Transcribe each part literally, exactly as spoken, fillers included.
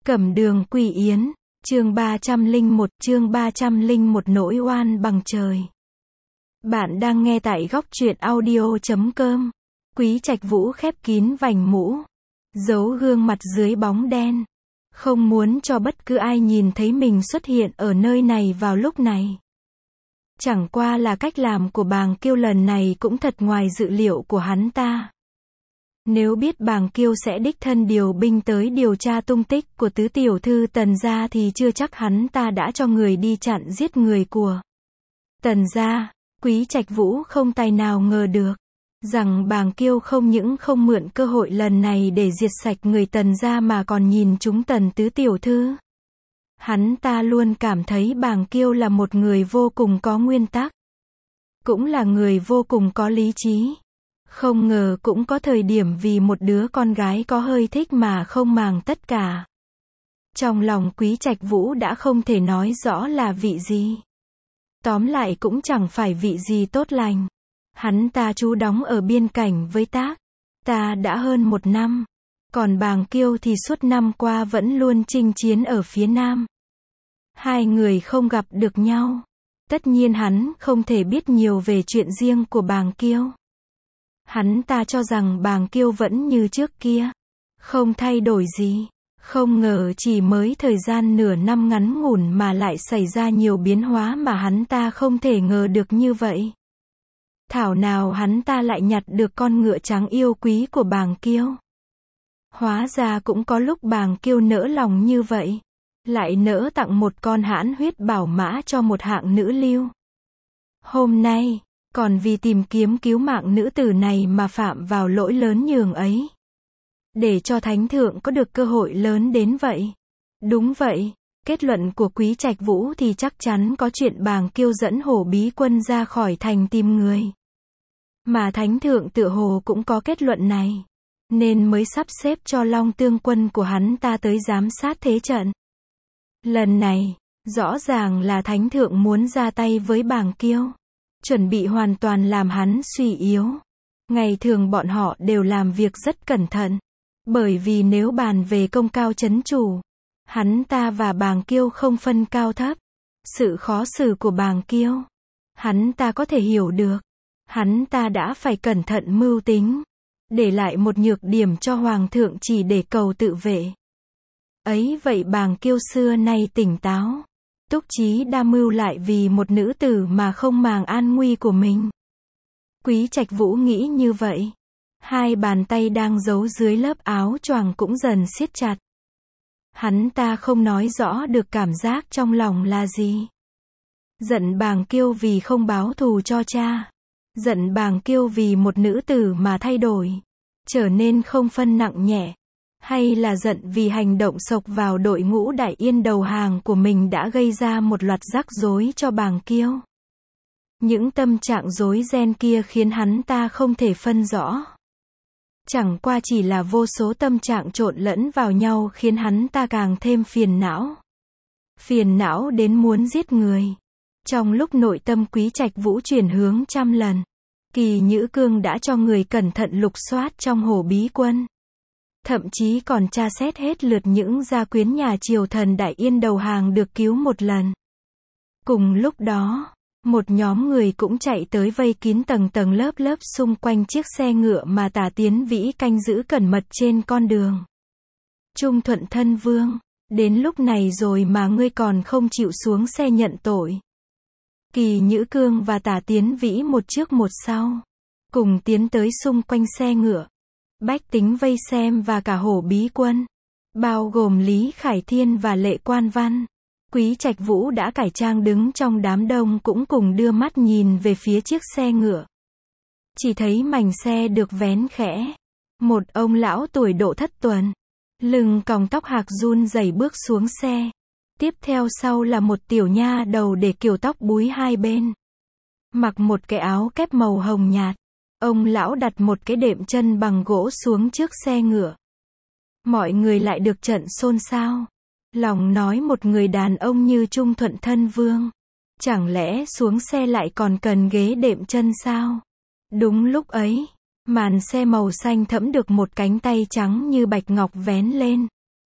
Cẩm đường Quỷ Yến, chương ba trăm lẻ một, chương ba trăm lẻ một nỗi oan bằng trời. Bạn đang nghe tại góc truyện audio chấm com. Quý Trạch Vũ khép kín vành mũ, giấu gương mặt dưới bóng đen, không muốn cho bất cứ ai nhìn thấy mình xuất hiện ở nơi này vào lúc này. Chẳng qua là cách làm của Bàng Kiêu lần này cũng thật ngoài dự liệu của hắn ta. Nếu biết Bàng Kiêu sẽ đích thân điều binh tới điều tra tung tích của tứ tiểu thư Tần gia thì chưa chắc hắn ta đã cho người đi chặn giết người của Tần gia. Quý Trạch Vũ không tài nào ngờ được rằng Bàng Kiêu không những không mượn cơ hội lần này để diệt sạch người Tần gia mà còn nhìn trúng Tần tứ tiểu thư. Hắn ta luôn cảm thấy Bàng Kiêu là một người vô cùng có nguyên tắc, cũng là người vô cùng có lý trí. Không ngờ cũng có thời điểm vì một đứa con gái có hơi thích mà không màng tất cả. Trong lòng Quý Trạch Vũ đã không thể nói rõ là vị gì. Tóm lại cũng chẳng phải vị gì tốt lành. Hắn ta trú đóng ở biên cảnh với Tác ta đã hơn một năm. Còn Bàng Kiêu thì suốt năm qua vẫn luôn chinh chiến ở phía Nam. Hai người không gặp được nhau. Tất nhiên hắn không thể biết nhiều về chuyện riêng của Bàng Kiêu. Hắn ta cho rằng Bàng Kiêu vẫn như trước kia, không thay đổi gì. Không ngờ chỉ mới thời gian nửa năm ngắn ngủn mà lại xảy ra nhiều biến hóa mà hắn ta không thể ngờ được như vậy. Thảo nào hắn ta lại nhặt được con ngựa trắng yêu quý của Bàng Kiêu. Hóa ra cũng có lúc Bàng Kiêu nỡ lòng như vậy, lại nỡ tặng một con hãn huyết bảo mã cho một hạng nữ lưu. Hôm nay còn vì tìm kiếm cứu mạng nữ tử này mà phạm vào lỗi lớn nhường ấy. Để cho Thánh Thượng có được cơ hội lớn đến vậy. Đúng vậy, kết luận của Quý Trạch Vũ thì chắc chắn có chuyện Bàng Kiêu dẫn Hổ Bí Quân ra khỏi thành tìm người. Mà Thánh Thượng tựa hồ cũng có kết luận này, nên mới sắp xếp cho Long Tương quân của hắn ta tới giám sát thế trận. Lần này, rõ ràng là Thánh Thượng muốn ra tay với Bàng Kiêu, chuẩn bị hoàn toàn làm hắn suy yếu. Ngày thường bọn họ đều làm việc rất cẩn thận, bởi vì nếu bàn về công cao chấn chủ, hắn ta và Bàng Kiêu không phân cao thấp. Sự khó xử của Bàng Kiêu, hắn ta có thể hiểu được. Hắn ta đã phải cẩn thận mưu tính, để lại một nhược điểm cho Hoàng thượng chỉ để cầu tự vệ. Ấy vậy Bàng Kiêu xưa nay tỉnh táo, túc trí đa mưu lại vì một nữ tử mà không màng an nguy của mình. Quý Trạch Vũ nghĩ như vậy. Hai bàn tay đang giấu dưới lớp áo choàng cũng dần siết chặt. Hắn ta không nói rõ được cảm giác trong lòng là gì. Giận Bàng Kiêu vì không báo thù cho cha. Giận Bàng Kiêu vì một nữ tử mà thay đổi, trở nên không phân nặng nhẹ. Hay là giận vì hành động xộc vào đội ngũ Đại Yên đầu hàng của mình đã gây ra một loạt rắc rối cho Bàng Kiêu. Những tâm trạng rối ren kia khiến hắn ta không thể phân rõ. Chẳng qua chỉ là vô số tâm trạng trộn lẫn vào nhau khiến hắn ta càng thêm phiền não. Phiền não đến muốn giết người. Trong lúc nội tâm Quý Trạch Vũ chuyển hướng trăm lần, Kỳ Nhữ Cương đã cho người cẩn thận lục soát trong Hổ Bí Quân. Thậm chí còn tra xét hết lượt những gia quyến nhà triều thần Đại Yên đầu hàng được cứu một lần. Cùng lúc đó, một nhóm người cũng chạy tới vây kín tầng tầng lớp lớp xung quanh chiếc xe ngựa mà Tả Tiến Vĩ canh giữ cẩn mật trên con đường. Trung Thuận Thân Vương, đến lúc này rồi mà ngươi còn không chịu xuống xe nhận tội. Kỳ Nhữ Cương và Tả Tiến Vĩ một trước một sau, cùng tiến tới xung quanh xe ngựa. Bách tính vây xem và cả Hổ Bí Quân, bao gồm Lý Khải Thiên và Lệ Quan Văn. Quý Trạch Vũ đã cải trang đứng trong đám đông cũng cùng đưa mắt nhìn về phía chiếc xe ngựa. Chỉ thấy mảnh xe được vén khẽ. Một ông lão tuổi độ thất tuần, lưng còng tóc hạc run rẩy bước xuống xe. Tiếp theo sau là một tiểu nha đầu để kiểu tóc búi hai bên, mặc một cái áo kép màu hồng nhạt. Ông lão đặt một cái đệm chân bằng gỗ xuống trước xe ngựa. Mọi người lại được trận xôn xao. Lòng nói một người đàn ông như Trung Thuận Thân Vương, chẳng lẽ xuống xe lại còn cần ghế đệm chân sao? Đúng lúc ấy, màn xe màu xanh thẫm được một cánh tay trắng như bạch ngọc vén lên.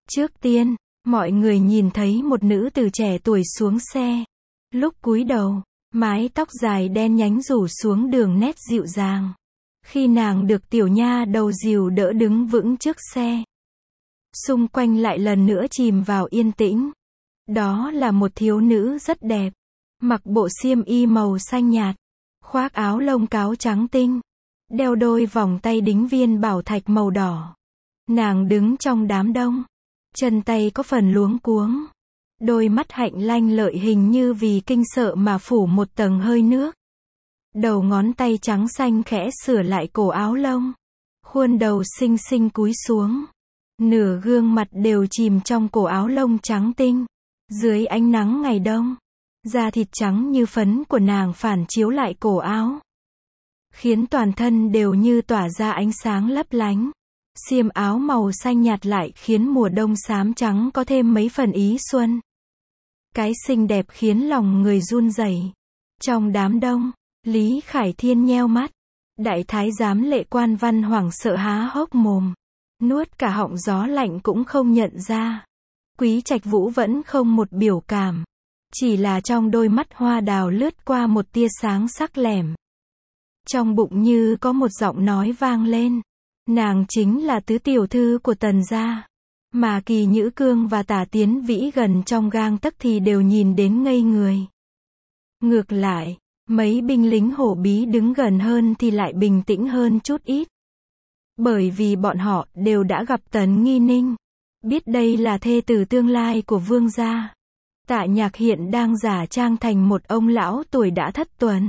Trước tiên, mọi người nhìn thấy một nữ tử trẻ tuổi xuống xe. Lúc cúi đầu, mái tóc dài đen nhánh rủ xuống đường nét dịu dàng. Khi nàng được tiểu nha đầu dìu đỡ đứng vững trước xe, xung quanh lại lần nữa chìm vào yên tĩnh. Đó là một thiếu nữ rất đẹp, mặc bộ xiêm y màu xanh nhạt, khoác áo lông cáo trắng tinh, đeo đôi vòng tay đính viên bảo thạch màu đỏ. Nàng đứng trong đám đông, chân tay có phần luống cuống, đôi mắt hạnh lanh lợi hình như vì kinh sợ mà phủ một tầng hơi nước. Đầu ngón tay trắng xanh khẽ sửa lại cổ áo lông, khuôn đầu xinh xinh cúi xuống, nửa gương mặt đều chìm trong cổ áo lông trắng tinh. Dưới ánh nắng ngày đông, da thịt trắng như phấn của nàng phản chiếu lại cổ áo, khiến toàn thân đều như tỏa ra ánh sáng lấp lánh. Xiêm áo màu xanh nhạt lại khiến mùa đông xám trắng có thêm mấy phần ý xuân. Cái xinh đẹp khiến lòng người run rẩy. Trong đám đông, Lý Khải Thiên nheo mắt. Đại thái giám Lệ Quan Văn hoảng sợ há hốc mồm, nuốt cả họng gió lạnh cũng không nhận ra. Quý Trạch Vũ vẫn không một biểu cảm, chỉ là trong đôi mắt hoa đào lướt qua một tia sáng sắc lẻm. Trong bụng như có một giọng nói vang lên, nàng chính là tứ tiểu thư của Tần gia, mà Kỳ Nhữ Cương và Tả Tiến Vĩ gần trong gang tấc thì đều nhìn đến ngây người. Ngược lại, mấy binh lính hổ bí đứng gần hơn thì lại bình tĩnh hơn chút ít. Bởi vì bọn họ đều đã gặp Tần Nghi Ninh, biết đây là thê tử tương lai của vương gia. Tạ Nhạc hiện đang giả trang thành một ông lão tuổi đã thất tuần,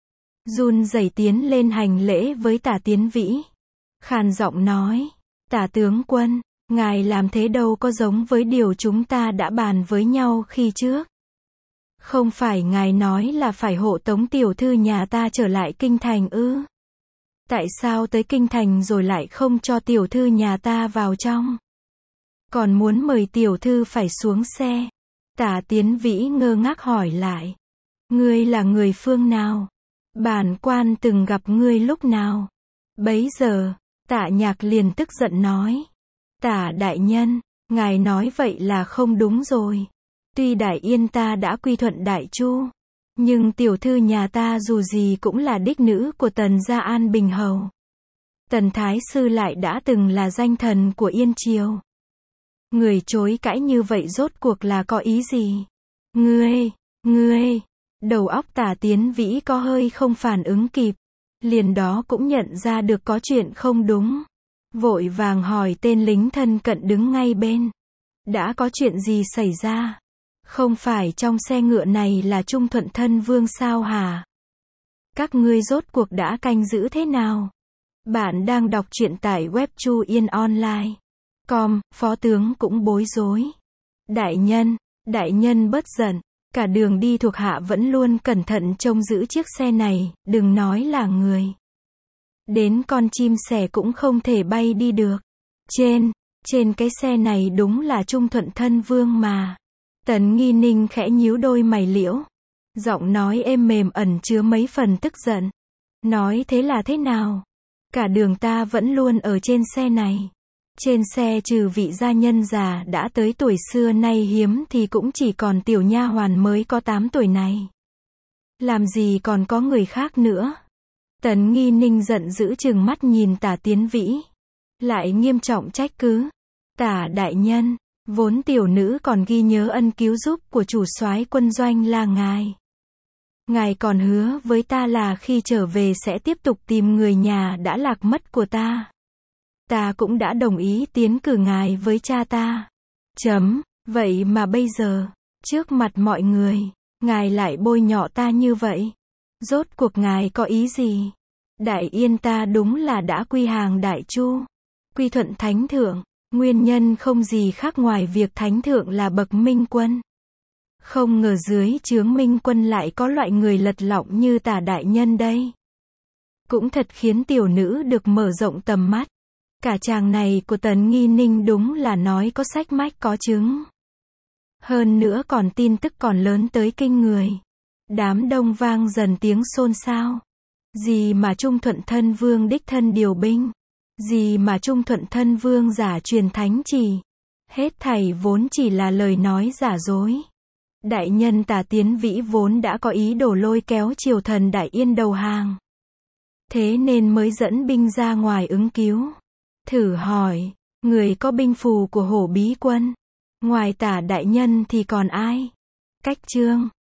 run rẩy tiến lên hành lễ với Tả Tiến Vĩ, khàn giọng nói: Tả tướng quân, ngài làm thế đâu có giống với điều chúng ta đã bàn với nhau khi trước. Không phải ngài nói là phải hộ tống tiểu thư nhà ta trở lại kinh thành ư? Tại sao tới kinh thành rồi lại không cho tiểu thư nhà ta vào trong, còn muốn mời tiểu thư phải xuống xe? Tả Tiến Vĩ ngơ ngác hỏi lại: Ngươi là người phương nào? Bản quan từng gặp ngươi lúc nào? Bấy giờ, Tạ Nhạc liền tức giận nói: Tả đại nhân, ngài nói vậy là không đúng rồi. Tuy Đại Yên ta đã quy thuận Đại Chu, nhưng tiểu thư nhà ta dù gì cũng là đích nữ của Tần gia An Bình Hầu. Tần Thái Sư lại đã từng là danh thần của Yên Triều. Người chối cãi như vậy rốt cuộc là có ý gì? Ngươi, ngươi, đầu óc Tả Tiến Vĩ có hơi không phản ứng kịp, liền đó cũng nhận ra được có chuyện không đúng. Vội vàng hỏi tên lính thân cận đứng ngay bên: Đã có chuyện gì xảy ra? Không phải trong xe ngựa này là Trung Thuận Thân Vương sao hả? Các ngươi rốt cuộc đã canh giữ thế nào? Bạn đang đọc truyện tại web Chu Yên Online. Com, phó tướng cũng bối rối. Đại nhân, đại nhân bớt giận, cả đường đi thuộc hạ vẫn luôn cẩn thận trông giữ chiếc xe này, đừng nói là người. Đến con chim sẻ cũng không thể bay đi được. Trên, trên cái xe này đúng là Trung Thuận Thân Vương mà. Tần Nghi Ninh khẽ nhíu đôi mày liễu, giọng nói êm mềm ẩn chứa mấy phần tức giận. Nói thế là thế nào? Cả đường ta vẫn luôn ở trên xe này. Trên xe trừ vị gia nhân già đã tới tuổi xưa nay hiếm thì cũng chỉ còn tiểu nha hoàn mới có tám tuổi này. Làm gì còn có người khác nữa? Tần Nghi Ninh giận dữ trừng mắt nhìn Tả Tiến Vĩ, lại nghiêm trọng trách cứ: Tả đại nhân, vốn tiểu nữ còn ghi nhớ ân cứu giúp của chủ soái quân doanh là ngài. Ngài còn hứa với ta là khi trở về sẽ tiếp tục tìm người nhà đã lạc mất của ta. Ta cũng đã đồng ý tiến cử ngài với cha ta. Chấm, vậy mà bây giờ, trước mặt mọi người, ngài lại bôi nhọ ta như vậy. Rốt cuộc ngài có ý gì? Đại Yên ta đúng là đã quy hàng Đại Chu, quy thuận Thánh Thượng, nguyên nhân không gì khác ngoài việc Thánh Thượng là bậc minh quân. Không ngờ dưới trướng minh quân lại có loại người lật lọng như Tả đại nhân đây. Cũng thật khiến tiểu nữ được mở rộng tầm mắt. Cả chàng này của Tần Nghi Ninh đúng là nói có sách mách có chứng. Hơn nữa còn tin tức còn lớn tới kinh người. Đám đông vang dần tiếng xôn xao. Gì mà Trung Thuận Thân Vương đích thân điều binh? Gì mà Trung Thuận Thân Vương giả truyền thánh chỉ? Hết thảy vốn chỉ là lời nói giả dối. Đại nhân Tả Tiến Vĩ vốn đã có ý đồ lôi kéo triều thần Đại Yên đầu hàng. Thế nên mới dẫn binh ra ngoài ứng cứu. Thử hỏi, người có binh phù của Hổ Bí Quân, ngoài Tả đại nhân thì còn ai? Cách Chương